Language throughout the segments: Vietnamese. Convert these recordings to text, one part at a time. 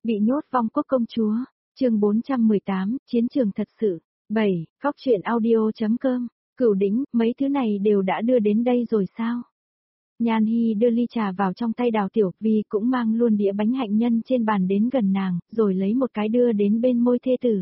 Bị nhốt vong quốc công chúa, chương 418, chiến trường thật sự. 7. Phóc truyện audio.com. Cửu Đỉnh, mấy thứ này đều đã đưa đến đây rồi sao? Nhan Hi đưa ly trà vào trong tay Đào Tiểu Vi, cũng mang luôn đĩa bánh hạnh nhân trên bàn đến gần nàng, rồi lấy một cái đưa đến bên môi thê tử.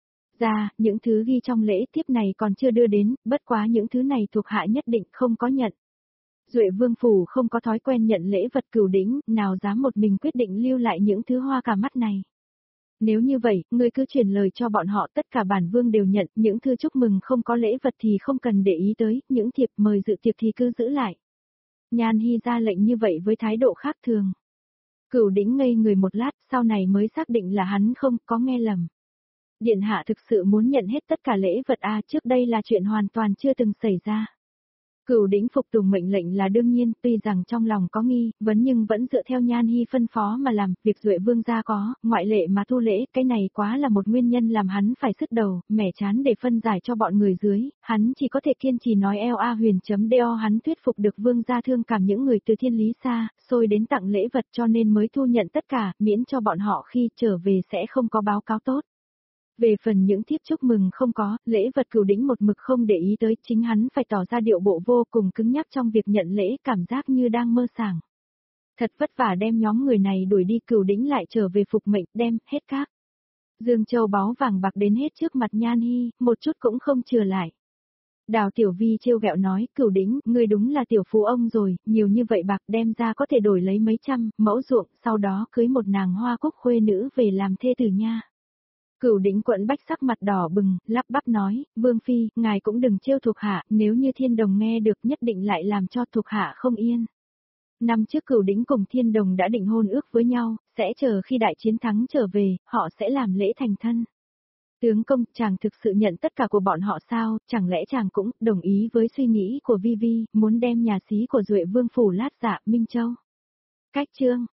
Ra, những thứ ghi trong lễ tiếp này còn chưa đưa đến, bất quá những thứ này thuộc hạ nhất định không có nhận. Duệ Vương phủ không có thói quen nhận lễ vật Cửu Đỉnh, nào dám một mình quyết định lưu lại những thứ hoa cả mắt này. Nếu như vậy, ngươi cứ truyền lời cho bọn họ, tất cả bản vương đều nhận, những thư chúc mừng không có lễ vật thì không cần để ý tới, những thiệp mời dự tiệc thì cứ giữ lại. Nhan Hi ra lệnh như vậy với thái độ khác thường. Cửu Đỉnh ngây người một lát, sau này mới xác định là hắn không có nghe lầm. Điện hạ thực sự muốn nhận hết tất cả lễ vật trước đây là chuyện hoàn toàn chưa từng xảy ra. Cửu Đỉnh phục tùng mệnh lệnh là đương nhiên, tuy rằng trong lòng có nghi vấn nhưng vẫn dựa theo Nhan Hi phân phó mà làm, việc Duệ Vương gia có, ngoại lệ mà thu lễ, cái này quá là một nguyên nhân làm hắn phải sứt đầu, mẻ chán để phân giải cho bọn người dưới, hắn chỉ có thể kiên trì nói huyền.do hắn thuyết phục được Vương gia thương cảm những người từ thiên lý xa, xôi đến tặng lễ vật cho nên mới thu nhận tất cả, miễn cho bọn họ khi trở về sẽ không có báo cáo tốt. Về phần những thiếp chúc mừng không có, lễ vật Cửu Đỉnh một mực không để ý tới, chính hắn phải tỏ ra điệu bộ vô cùng cứng nhắc trong việc nhận lễ, cảm giác như đang mơ sảng. Thật vất vả đem nhóm người này đuổi đi, Cửu Đỉnh lại trở về phục mệnh, đem hết các dương châu báu vàng bạc đến hết trước mặt Nhan Hi, một chút cũng không chừa lại. Đào Tiểu Vi trêu ghẹo nói, Cửu Đỉnh, ngươi đúng là tiểu phú ông rồi, nhiều như vậy bạc đem ra có thể đổi lấy mấy trăm mẫu ruộng, sau đó cưới một nàng hoa cúc khuê nữ về làm thê tử nha. Cửu Đỉnh quận bách sắc mặt đỏ bừng, lắp bắp nói, Vương Phi, ngài cũng đừng trêu thuộc hạ, nếu như Thiên Đồng nghe được nhất định lại làm cho thuộc hạ không yên. Năm trước Cửu Đỉnh cùng Thiên Đồng đã định hôn ước với nhau, sẽ chờ khi đại chiến thắng trở về, họ sẽ làm lễ thành thân. Tướng công, chàng thực sự nhận tất cả của bọn họ sao, chẳng lẽ chàng cũng đồng ý với suy nghĩ của Vi Vi, muốn đem nhà xí của Duệ Vương phủ lát dạ Minh Châu. Cách chương